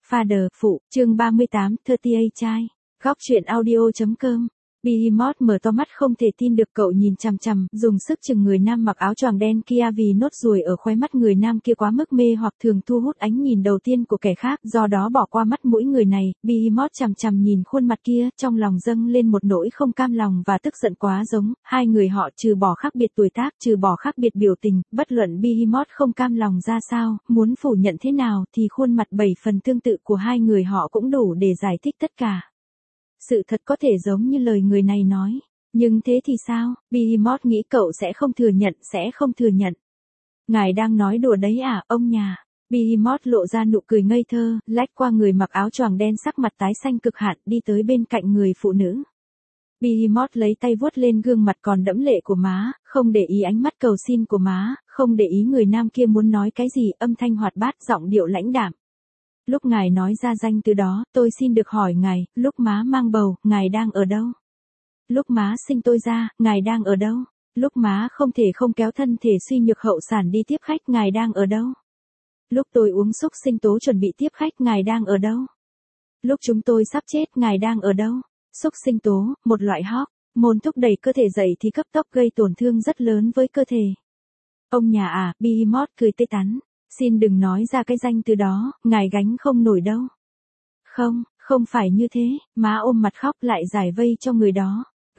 Father, phụ, chương 38, 38 trai. Góc truyện audio.com. Behemoth mở to mắt không thể tin được, cậu nhìn chằm chằm, dùng sức chừng người nam mặc áo choàng đen kia vì nốt ruồi ở khóe mắt người nam kia quá mức mê hoặc thường thu hút ánh nhìn đầu tiên của kẻ khác, do đó bỏ qua mắt mũi người này. Behemoth chằm chằm nhìn khuôn mặt kia, trong lòng dâng lên một nỗi không cam lòng và tức giận quá giống. Hai người họ trừ bỏ khác biệt tuổi tác, trừ bỏ khác biệt biểu tình, bất luận Behemoth không cam lòng ra sao, muốn phủ nhận thế nào thì khuôn mặt 7 phần tương tự của hai người họ cũng đủ để giải thích tất cả. Sự thật có thể giống như lời người này nói. Nhưng thế thì sao? Behemoth nghĩ cậu sẽ không thừa nhận. Ngài đang nói đùa đấy à, ông nhà? Behemoth lộ ra nụ cười ngây thơ, lách qua người mặc áo choàng đen sắc mặt tái xanh cực hạn, đi tới bên cạnh người phụ nữ. Behemoth lấy tay vuốt lên gương mặt còn đẫm lệ của má, không để ý ánh mắt cầu xin của má, không để ý người nam kia muốn nói cái gì, âm thanh hoạt bát, giọng điệu lãnh đạm. Lúc ngài nói ra danh từ đó, tôi xin được hỏi ngài, lúc má mang bầu, ngài đang ở đâu? Lúc má sinh tôi ra, ngài đang ở đâu? Lúc má không thể không kéo thân thể suy nhược hậu sản đi tiếp khách, ngài đang ở đâu? Lúc tôi uống xúc sinh tố chuẩn bị tiếp khách, ngài đang ở đâu? Lúc chúng tôi sắp chết, ngài đang ở đâu? Xúc sinh tố, một loại hormone thúc đẩy cơ thể dậy thì cấp tốc gây tổn thương rất lớn với cơ thể. Ông nhà à, Behemoth cười tê tắn. Xin đừng nói ra cái danh từ đó, ngài gánh không nổi đâu. Không phải như thế, má ôm mặt khóc lại giải vây cho người đó.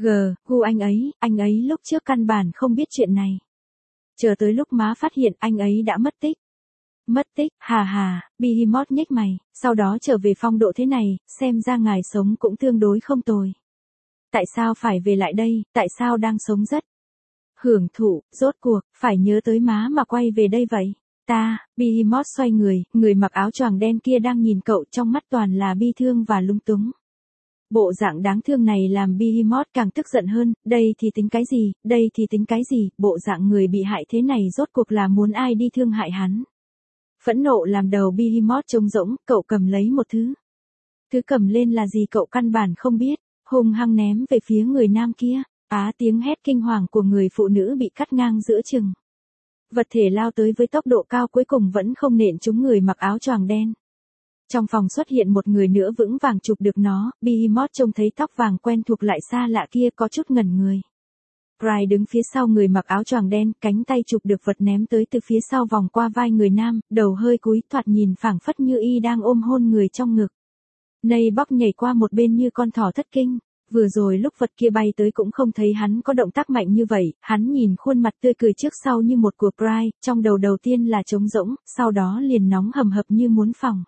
Anh ấy lúc trước căn bản không biết chuyện này. Chờ tới lúc má phát hiện anh ấy đã mất tích. Mất tích, hà, Behemoth nhếch mày, sau đó trở về phong độ thế này, xem ra ngài sống cũng tương đối không tồi. Tại sao phải về lại đây, tại sao đang sống rất hưởng thụ, rốt cuộc, phải nhớ tới má mà quay về đây vậy? Behemoth xoay người mặc áo choàng đen kia đang nhìn cậu, trong mắt toàn là bi thương và lung túng. Bộ dạng đáng thương này làm Behemoth càng tức giận hơn, đây thì tính cái gì, bộ dạng người bị hại thế này rốt cuộc là muốn ai đi thương hại hắn. Phẫn nộ làm đầu Behemoth trống rỗng, cậu cầm lấy một thứ. Thứ cầm lên là gì cậu căn bản không biết, hung hăng ném về phía người nam kia. Tiếng hét kinh hoàng của người phụ nữ bị cắt ngang giữa chừng. Vật thể lao tới với tốc độ cao cuối cùng vẫn không nện trúng người mặc áo choàng đen. Trong phòng xuất hiện một người nữa vững vàng chụp được nó, Behemoth trông thấy tóc vàng quen thuộc lại xa lạ kia có chút ngẩn người. Pride đứng phía sau người mặc áo choàng đen, cánh tay chụp được vật ném tới từ phía sau vòng qua vai người nam, đầu hơi cúi, thoạt nhìn phảng phất như y đang ôm hôn người trong ngực. Neighbor nhảy qua một bên như con thỏ thất kinh. Vừa rồi lúc vật kia bay tới cũng không thấy hắn có động tác mạnh như vậy, hắn nhìn khuôn mặt tươi cười trước sau như một của Pride, trong đầu tiên là trống rỗng, sau đó liền nóng hầm hập như muốn phỏng.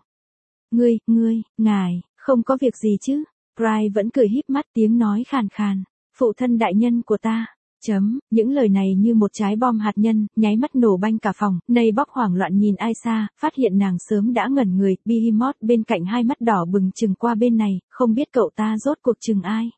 Ngài, không có việc gì chứ? Pride vẫn cười híp mắt, tiếng nói khàn khàn. Phụ thân đại nhân của ta. Những lời này như một trái bom hạt nhân, nháy mắt nổ banh cả phòng. Neighbor hoảng loạn nhìn Aisha, phát hiện nàng sớm đã ngẩn người. Behemoth bên cạnh hai mắt đỏ bừng chừng qua bên này, không biết cậu ta rốt cuộc chừng ai.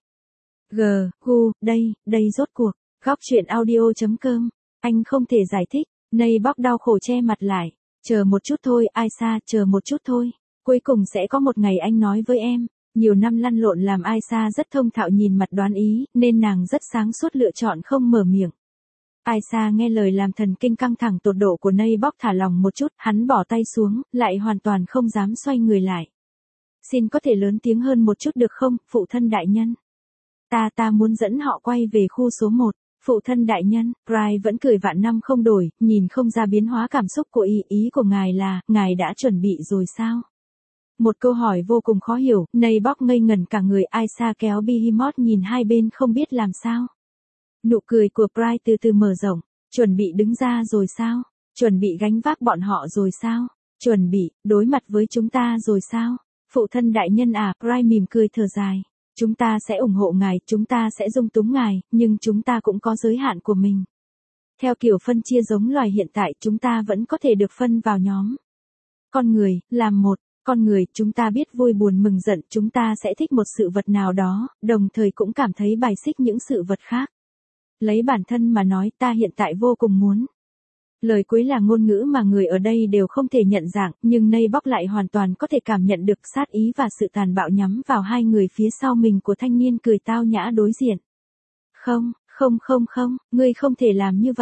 Đây rốt cuộc. Góc truyện audio.com. Anh không thể giải thích. Neighbor đau khổ che mặt lại. Chờ một chút thôi, Aisha, chờ một chút thôi. Cuối cùng sẽ có một ngày anh nói với em. Nhiều năm lăn lộn làm Aisha rất thông thạo nhìn mặt đoán ý, nên nàng rất sáng suốt lựa chọn không mở miệng. Aisha nghe lời làm thần kinh căng thẳng tột độ của Neighbor thả lòng một chút, hắn bỏ tay xuống, lại hoàn toàn không dám xoay người lại. Xin có thể lớn tiếng hơn một chút được không, phụ thân đại nhân? Ta muốn dẫn họ quay về khu số 1. Phụ thân đại nhân, Pride vẫn cười vạn năm không đổi, nhìn không ra biến hóa cảm xúc của ý của ngài là, ngài đã chuẩn bị rồi sao? Một câu hỏi vô cùng khó hiểu, Neighbor ngây ngẩn cả người. Aisha kéo Behemoth nhìn hai bên không biết làm sao. Nụ cười của Pride từ từ mở rộng, chuẩn bị đứng ra rồi sao? Chuẩn bị gánh vác bọn họ rồi sao? Chuẩn bị đối mặt với chúng ta rồi sao? Phụ thân đại nhân à, Pride mỉm cười thở dài. Chúng ta sẽ ủng hộ ngài, chúng ta sẽ dung túng ngài, nhưng chúng ta cũng có giới hạn của mình. Theo kiểu phân chia giống loài hiện tại, chúng ta vẫn có thể được phân vào nhóm. Con người, làm một. Con người, chúng ta biết vui buồn mừng giận, chúng ta sẽ thích một sự vật nào đó, đồng thời cũng cảm thấy bài xích những sự vật khác. Lấy bản thân mà nói, ta hiện tại vô cùng muốn. Lời cuối là ngôn ngữ mà người ở đây đều không thể nhận dạng, nhưng Neighbor lại hoàn toàn có thể cảm nhận được sát ý và sự tàn bạo nhắm vào hai người phía sau mình của thanh niên cười tao nhã đối diện. Không, ngươi không thể làm như vậy.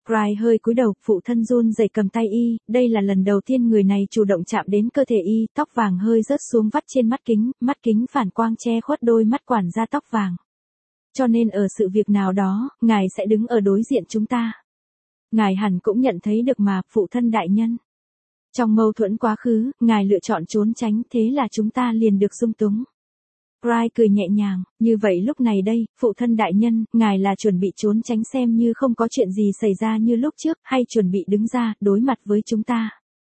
Brian hơi cúi đầu, phụ thân run rẩy cầm tay y, đây là lần đầu tiên người này chủ động chạm đến cơ thể y, tóc vàng hơi rớt xuống vắt trên mắt kính phản quang che khuất đôi mắt quản gia tóc vàng. Cho nên ở sự việc nào đó, ngài sẽ đứng ở đối diện chúng ta. Ngài hẳn cũng nhận thấy được mà, phụ thân đại nhân. Trong mâu thuẫn quá khứ, ngài lựa chọn trốn tránh, thế là chúng ta liền được dung túng. Brian cười nhẹ nhàng, như vậy lúc này đây, phụ thân đại nhân, ngài là chuẩn bị trốn tránh xem như không có chuyện gì xảy ra như lúc trước, hay chuẩn bị đứng ra, đối mặt với chúng ta.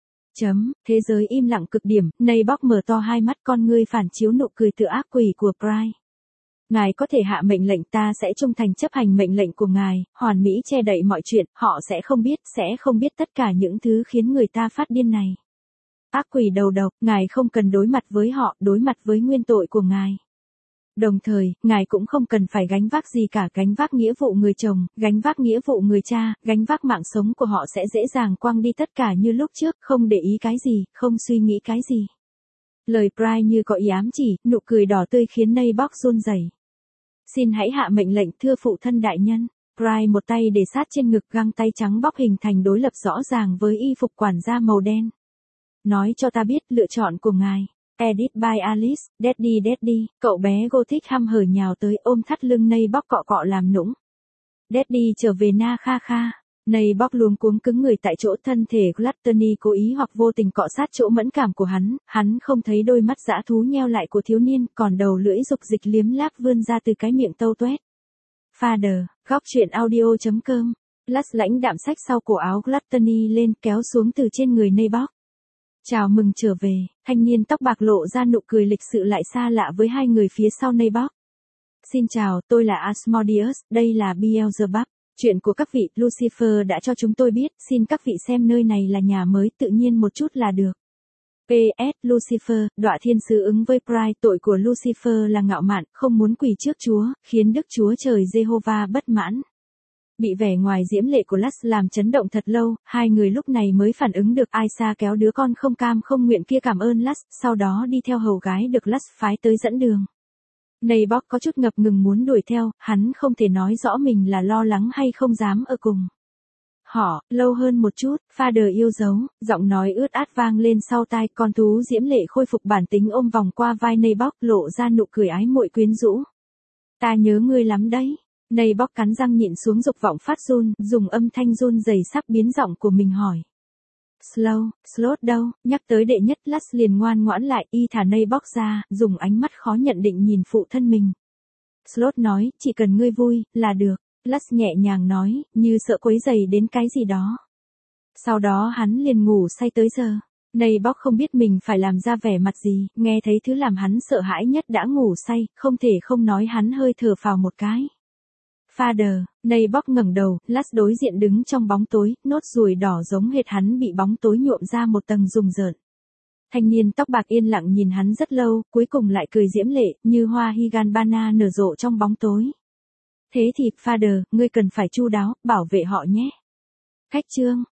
Thế giới im lặng cực điểm, Naboth mở to hai mắt, con ngươi phản chiếu nụ cười tựa ác quỷ của Brian. Ngài có thể hạ mệnh lệnh, ta sẽ trung thành chấp hành mệnh lệnh của ngài, hoàn mỹ che đậy mọi chuyện, họ sẽ không biết tất cả những thứ khiến người ta phát điên này. Ác quỷ đầu độc, ngài không cần đối mặt với họ, đối mặt với nguyên tội của ngài. Đồng thời, ngài cũng không cần phải gánh vác gì cả, gánh vác nghĩa vụ người chồng, gánh vác nghĩa vụ người cha, gánh vác mạng sống của họ sẽ dễ dàng quăng đi tất cả như lúc trước, không để ý cái gì, không suy nghĩ cái gì. Lời Brian như có ý ám chỉ, nụ cười đỏ tươi khiến Naboth run rẩy. Xin hãy hạ mệnh lệnh, thưa phụ thân đại nhân. Brian một tay để sát trên ngực, găng tay trắng bóc hình thành đối lập rõ ràng với y phục quản gia màu đen. Nói cho ta biết lựa chọn của ngài. Edit by Alice, Daddy, cậu bé Gothic hăm hở nhào tới ôm thắt lưng Naboth cọ cọ làm nũng. Daddy trở về na kha kha. Naboth luống cuống cứng người tại chỗ, thân thể Gluttony cố ý hoặc vô tình cọ sát chỗ mẫn cảm của hắn không thấy đôi mắt dã thú nheo lại của thiếu niên, còn đầu lưỡi dục dịch liếm láp vươn ra từ cái miệng tâu tuét. Father, góc truyện audio.com. Last lãnh đạm xách sau cổ áo Gluttony lên, kéo xuống từ trên người Naboth. Chào mừng trở về, thanh niên tóc bạc lộ ra nụ cười lịch sự lại xa lạ với hai người phía sau Naboth. Xin chào, tôi là Asmodeus, đây là Beelzebub. Chuyện của các vị, Lucifer đã cho chúng tôi biết, xin các vị xem nơi này là nhà mới, tự nhiên một chút là được. P.S. Lucifer, đọa thiên sứ ứng với Pride, tội của Lucifer là ngạo mạn, không muốn quỳ trước Chúa, khiến Đức Chúa Trời Jehovah bất mãn. Bị vẻ ngoài diễm lệ của Lux làm chấn động thật lâu, hai người lúc này mới phản ứng được. Aisha kéo đứa con không cam không nguyện kia cảm ơn Lux, sau đó đi theo hầu gái được Lux phái tới dẫn đường. Naboth có chút ngập ngừng muốn đuổi theo, hắn không thể nói rõ mình là lo lắng hay không dám ở cùng. Họ, lâu hơn một chút, Father yêu dấu, giọng nói ướt át vang lên sau tai, con thú diễm lệ khôi phục bản tính ôm vòng qua vai Naboth, lộ ra nụ cười ái muội quyến rũ. Ta nhớ ngươi lắm đấy. Naboth cắn răng nhịn xuống dục vọng phát run, dùng âm thanh run rẩy sắp biến giọng của mình hỏi. Slot đâu? Nhắc tới đệ nhất, Lux liền ngoan ngoãn lại, y thả Naboth ra, dùng ánh mắt khó nhận định nhìn phụ thân mình. Slot nói, chỉ cần ngươi vui, là được. Lux nhẹ nhàng nói, như sợ quấy rầy đến cái gì đó. Sau đó hắn liền ngủ say tới giờ. Naboth không biết mình phải làm ra vẻ mặt gì, nghe thấy thứ làm hắn sợ hãi nhất đã ngủ say, không thể không nói hắn hơi thở phào một cái. Father, Naboth ngẩng đầu, Lux đối diện đứng trong bóng tối, nốt ruồi đỏ giống hệt hắn bị bóng tối nhuộm ra một tầng rùng rợn. Thanh niên tóc bạc yên lặng nhìn hắn rất lâu, cuối cùng lại cười diễm lệ, như hoa Higanbana nở rộ trong bóng tối. Thế thì, Father, ngươi cần phải chu đáo, bảo vệ họ nhé. Khách trương,